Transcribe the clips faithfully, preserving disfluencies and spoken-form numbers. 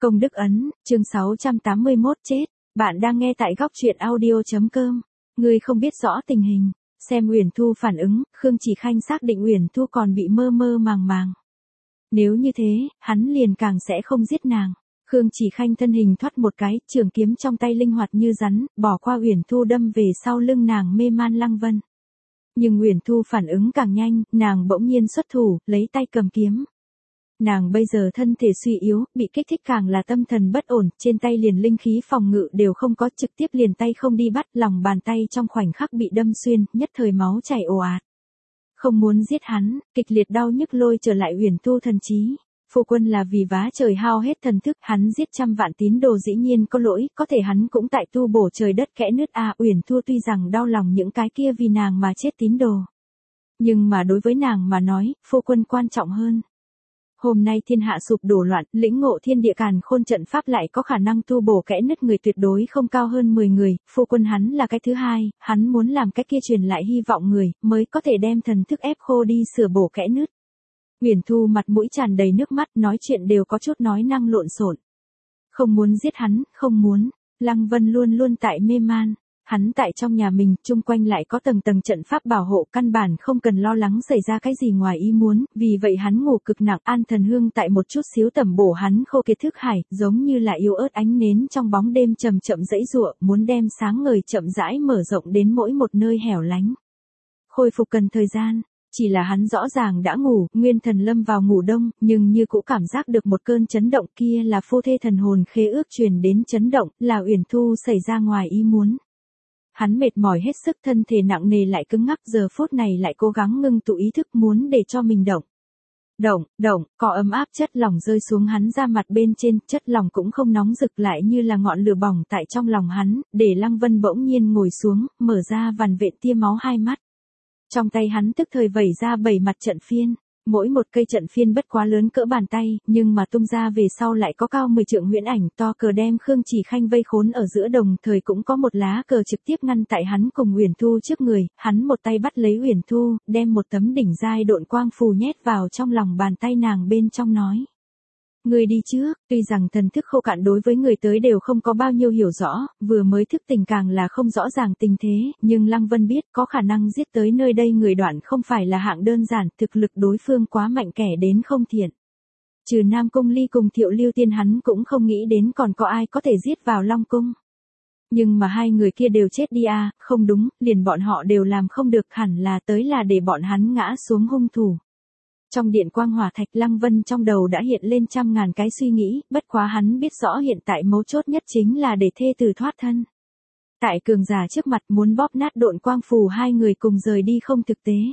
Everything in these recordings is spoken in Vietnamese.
Công đức ấn, chương sáu trăm tám mươi mốt chết. Bạn đang nghe tại góc truyện audio.com. Ngươi không biết rõ tình hình. Xem Uyển Thu phản ứng, Khương Chỉ Khanh xác định Uyển Thu còn bị mơ mơ màng màng. Nếu như thế, hắn liền càng sẽ không giết nàng. Khương Chỉ Khanh thân hình thoát một cái, trường kiếm trong tay linh hoạt như rắn, bỏ qua Uyển Thu đâm về sau lưng nàng mê man Lăng Vân. Nhưng Uyển Thu phản ứng càng nhanh, nàng bỗng nhiên xuất thủ, lấy tay cầm kiếm. Nàng bây giờ thân thể suy yếu, bị kích thích càng là tâm thần bất ổn, trên tay liền linh khí phòng ngự đều không có, trực tiếp liền tay không đi bắt, lòng bàn tay trong khoảnh khắc bị đâm xuyên, nhất thời máu chảy ồ ạt. Không muốn giết hắn, kịch liệt đau nhức lôi trở lại Uyển Thu thần trí. Phu quân là vì vá trời hao hết thần thức, hắn giết trăm vạn tín đồ dĩ nhiên có lỗi, có thể hắn cũng tại tu bổ trời đất kẽ nứt a. Uyển Thu tuy rằng đau lòng những cái kia vì nàng mà chết tín đồ, nhưng mà đối với nàng mà nói, phu quân quan trọng hơn. Hôm nay thiên hạ sụp đổ loạn, lĩnh ngộ thiên địa càn khôn trận pháp lại có khả năng tu bổ kẽ nứt người tuyệt đối không cao hơn mười người, phu quân hắn là cái thứ hai, hắn muốn làm cái kia truyền lại hy vọng người, mới có thể đem thần thức ép khô đi sửa bổ kẽ nứt. Uyển Thu mặt mũi tràn đầy nước mắt, nói chuyện đều có chút nói năng lộn xộn. Không muốn giết hắn, không muốn. Lăng Vân luôn luôn tại mê man. Hắn tại trong nhà mình, chung quanh lại có tầng tầng trận pháp bảo hộ, căn bản không cần lo lắng xảy ra cái gì ngoài ý muốn, vì vậy hắn ngủ cực nặng, An Thần Hương tại một chút xíu tẩm bổ hắn khô kiệt thức hải, giống như là yếu ớt ánh nến trong bóng đêm chậm chậm dãy giụa, muốn đem sáng ngời chậm rãi mở rộng đến mỗi một nơi hẻo lánh. Khôi phục cần thời gian. Chỉ là hắn rõ ràng đã ngủ, nguyên thần lâm vào ngủ đông, nhưng như cũng cảm giác được một cơn chấn động, kia là phu thê thần hồn khế ước truyền đến chấn động, là Uyển Thu xảy ra ngoài ý muốn. Hắn mệt mỏi hết sức, thân thể nặng nề lại cứng ngắc, giờ phút này lại cố gắng ngưng tụ ý thức muốn để cho mình động. Động, động, có ấm áp chất lỏng rơi xuống hắn ra mặt bên trên, chất lỏng cũng không nóng rực lại như là ngọn lửa bỏng tại trong lòng hắn, để Lăng Vân bỗng nhiên ngồi xuống, mở ra vằn vện tia máu hai mắt. Trong tay hắn tức thời vẩy ra bảy mặt trận phiên, mỗi một cây trận phiên bất quá lớn cỡ bàn tay, nhưng mà tung ra về sau lại có cao mười trượng huyễn ảnh to cờ đem Khương Chỉ Khanh vây khốn ở giữa, đồng thời cũng có một lá cờ trực tiếp ngăn tại hắn cùng Uyển Thu trước người, hắn một tay bắt lấy Uyển Thu, đem một tấm đỉnh giai độn quang phù nhét vào trong lòng bàn tay nàng bên trong nói. Người đi trước, tuy rằng thần thức khô cạn đối với người tới đều không có bao nhiêu hiểu rõ, vừa mới thức tỉnh càng là không rõ ràng tình thế, nhưng Lăng Vân biết có khả năng giết tới nơi đây người đoạn không phải là hạng đơn giản, thực lực đối phương quá mạnh kẻ đến không thiện. Trừ Nam Cung Ly cùng Thiệu Lưu Tiên hắn cũng không nghĩ đến còn có ai có thể giết vào Long Cung. Nhưng mà hai người kia đều chết đi à, không đúng, liền bọn họ đều làm không được, hẳn là tới là để bọn hắn ngã xuống hung thủ. Trong điện quang hỏa thạch, Lăng Vân trong đầu đã hiện lên trăm ngàn cái suy nghĩ, bất quá hắn biết rõ hiện tại mấu chốt nhất chính là để thê tử thoát thân. Tại cường giả trước mặt muốn bóp nát độn quang phù hai người cùng rời đi không thực tế.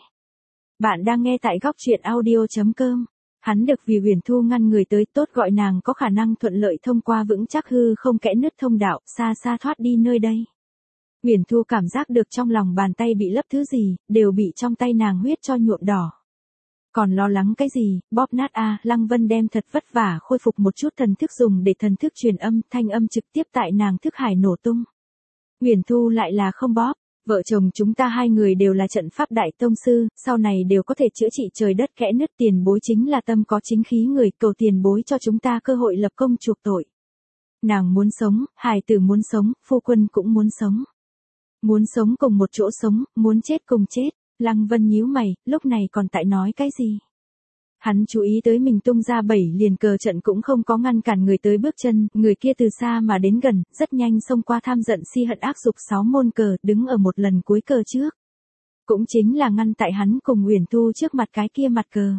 Bạn đang nghe tại góc truyện audio.com. Hắn được vì Uyển Thu ngăn người tới, tốt gọi nàng có khả năng thuận lợi thông qua vững chắc hư không kẽ nứt thông đạo, xa xa thoát đi nơi đây. Uyển Thu cảm giác được trong lòng bàn tay bị lấp thứ gì, đều bị trong tay nàng huyết cho nhuộm đỏ. Còn lo lắng cái gì, bóp nát a. Lăng Vân đem thật vất vả khôi phục một chút thần thức dùng để thần thức truyền âm, thanh âm trực tiếp tại nàng thức hải nổ tung. Uyển Thu lại là không bóp, vợ chồng chúng ta hai người đều là trận pháp đại tông sư, sau này đều có thể chữa trị trời đất kẽ nứt, tiền bối chính là tâm có chính khí người, cầu tiền bối cho chúng ta cơ hội lập công chuộc tội. Nàng muốn sống, hài tử muốn sống, phu quân cũng muốn sống. Muốn sống cùng một chỗ sống, muốn chết cùng chết. Lăng Vân nhíu mày, lúc này còn tại nói cái gì? Hắn chú ý tới mình tung ra bảy liền cờ trận cũng không có ngăn cản người tới bước chân, người kia từ xa mà đến gần, rất nhanh xông qua tham giận si hận ác dục sáu môn cờ, đứng ở một lần cuối cờ trước. Cũng chính là ngăn tại hắn cùng Uyển Thu trước mặt cái kia mặt cờ.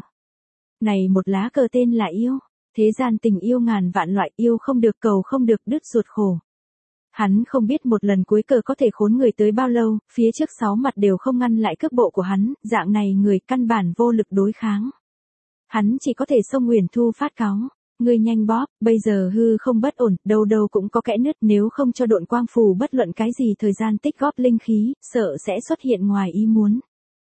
Này một lá cờ tên là yêu, thế gian tình yêu ngàn vạn loại, yêu không được cầu không được đứt ruột khổ. Hắn không biết một lần cuối cờ có thể khốn người tới bao lâu, phía trước sáu mặt đều không ngăn lại cước bộ của hắn, dạng này người căn bản vô lực đối kháng. Hắn chỉ có thể xông Uyển Thu phát cáu, ngươi nhanh bóp, bây giờ hư không bất ổn, đâu đâu cũng có kẽ nứt, nếu không cho độn quang phù bất luận cái gì thời gian tích góp linh khí, sợ sẽ xuất hiện ngoài ý muốn.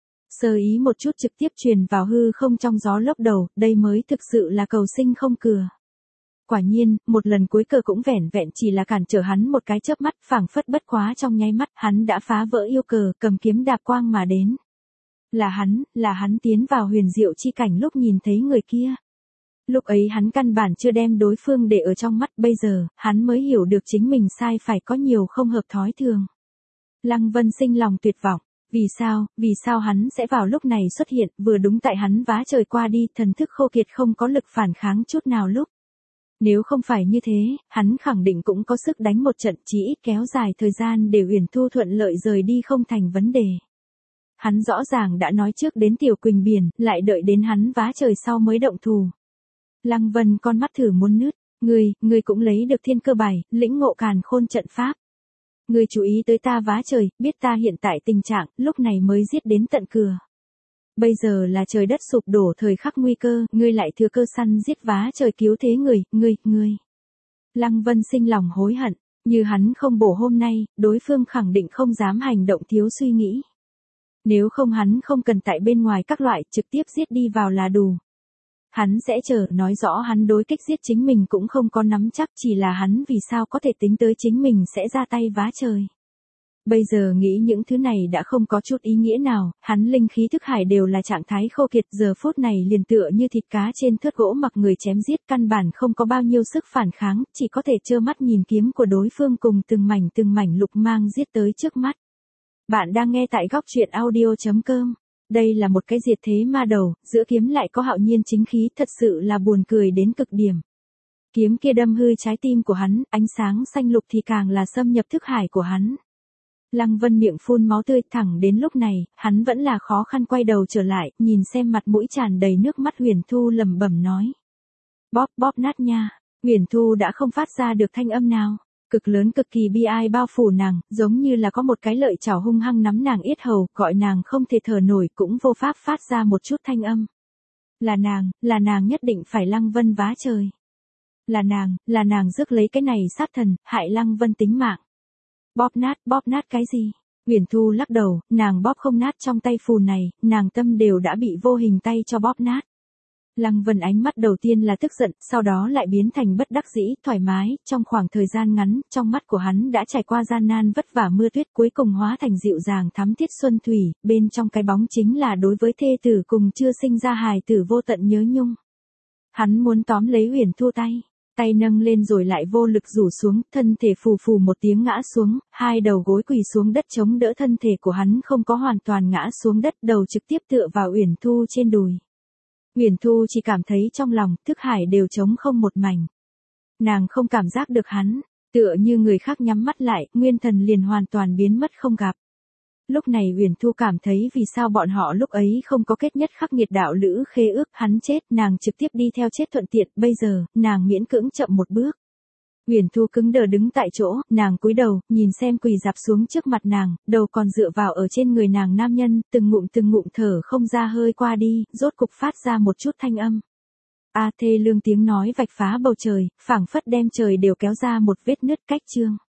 Sơ ý một chút trực tiếp truyền vào hư không trong gió lốc đầu, đây mới thực sự là cầu sinh không cửa. Quả nhiên, một lần cuối cờ cũng vẻn vẹn chỉ là cản trở hắn một cái chớp mắt, phảng phất bất quá trong nháy mắt, hắn đã phá vỡ yêu cờ, cầm kiếm đạp quang mà đến. Là hắn, là hắn tiến vào huyền diệu chi cảnh lúc nhìn thấy người kia. Lúc ấy hắn căn bản chưa đem đối phương để ở trong mắt, bây giờ, hắn mới hiểu được chính mình sai phải có nhiều không hợp thói thường. Lăng Vân sinh lòng tuyệt vọng. Vì sao, vì sao hắn sẽ vào lúc này xuất hiện, vừa đúng tại hắn vá trời qua đi, thần thức khô kiệt không có lực phản kháng chút nào lúc. Nếu không phải như thế, hắn khẳng định cũng có sức đánh một trận, chỉ ít kéo dài thời gian để Uyển Thu thuận lợi rời đi không thành vấn đề. Hắn rõ ràng đã nói trước đến Tiểu Quỳnh Biển, lại đợi đến hắn vá trời sau mới động thủ. Lăng Vân con mắt thử muốn nứt, ngươi, ngươi cũng lấy được thiên cơ bài, lĩnh ngộ càn khôn trận pháp. Ngươi chú ý tới ta vá trời, biết ta hiện tại tình trạng, lúc này mới giết đến tận cửa. Bây giờ là trời đất sụp đổ thời khắc nguy cơ, ngươi lại thừa cơ săn giết vá trời cứu thế người, ngươi, ngươi. Lăng Vân sinh lòng hối hận, như hắn không bổ hôm nay, đối phương khẳng định không dám hành động thiếu suy nghĩ. Nếu không hắn không cần tại bên ngoài các loại trực tiếp giết đi vào là đủ. Hắn sẽ chờ, nói rõ hắn đối kích giết chính mình cũng không có nắm chắc, chỉ là hắn vì sao có thể tính tới chính mình sẽ ra tay vá trời. Bây giờ nghĩ những thứ này đã không có chút ý nghĩa nào, hắn linh khí thức hải đều là trạng thái khô kiệt, giờ phút này liền tựa như thịt cá trên thớt gỗ mặc người chém giết, căn bản không có bao nhiêu sức phản kháng, chỉ có thể trơ mắt nhìn kiếm của đối phương cùng từng mảnh từng mảnh lục mang giết tới trước mắt. Bạn đang nghe tại góc truyện audio chấm com. Đây là một cái diệt thế ma đầu, giữa kiếm lại có hạo nhiên chính khí, thật sự là buồn cười đến cực điểm. Kiếm kia đâm hư trái tim của hắn, ánh sáng xanh lục thì càng là xâm nhập thức hải của hắn. Lăng Vân miệng phun máu tươi, thẳng đến lúc này, hắn vẫn là khó khăn quay đầu trở lại, nhìn xem mặt mũi tràn đầy nước mắt Uyển Thu lẩm bẩm nói. Bóp bóp nát nha, Uyển Thu đã không phát ra được thanh âm nào. Cực lớn cực kỳ bi ai bao phủ nàng, giống như là có một cái lợi chảo hung hăng nắm nàng yết hầu, gọi nàng không thể thở nổi, cũng vô pháp phát ra một chút thanh âm. Là nàng, là nàng nhất định phải Lăng Vân vá trời. Là nàng, là nàng rước lấy cái này sát thần, hại Lăng Vân tính mạng. Bóp nát, bóp nát cái gì? Uyển Thu lắc đầu, nàng bóp không nát trong tay phù này, nàng tâm đều đã bị vô hình tay cho bóp nát. Lăng Vân ánh mắt đầu tiên là tức giận, sau đó lại biến thành bất đắc dĩ, thoải mái, trong khoảng thời gian ngắn, trong mắt của hắn đã trải qua gian nan vất vả mưa tuyết, cuối cùng hóa thành dịu dàng thắm thiết xuân thủy, bên trong cái bóng chính là đối với thê tử cùng chưa sinh ra hài tử vô tận nhớ nhung. Hắn muốn tóm lấy Uyển Thu tay, tay nâng lên rồi lại vô lực rủ xuống, thân thể phù phù một tiếng ngã xuống, hai đầu gối quỳ xuống đất chống đỡ thân thể của hắn không có hoàn toàn ngã xuống đất, đầu trực tiếp tựa vào Uyển Thu trên đùi. Uyển Thu chỉ cảm thấy trong lòng, thức hải đều trống không một mảnh. Nàng không cảm giác được hắn, tựa như người khác nhắm mắt lại, nguyên thần liền hoàn toàn biến mất không gặp. Lúc này Uyển Thu cảm thấy vì sao bọn họ lúc ấy không có kết nhất khắc nghiệt đạo lữ khế ước, hắn chết, nàng trực tiếp đi theo chết thuận tiện, bây giờ, nàng miễn cưỡng chậm một bước. Uyển Thu cứng đờ đứng tại chỗ, nàng cúi đầu, nhìn xem quỳ dạp xuống trước mặt nàng, đầu còn dựa vào ở trên người nàng nam nhân, từng ngụm từng ngụm thở không ra hơi qua đi, rốt cục phát ra một chút thanh âm. A thê lương tiếng nói vạch phá bầu trời, phảng phất đem trời đều kéo ra một vết nứt cách chương.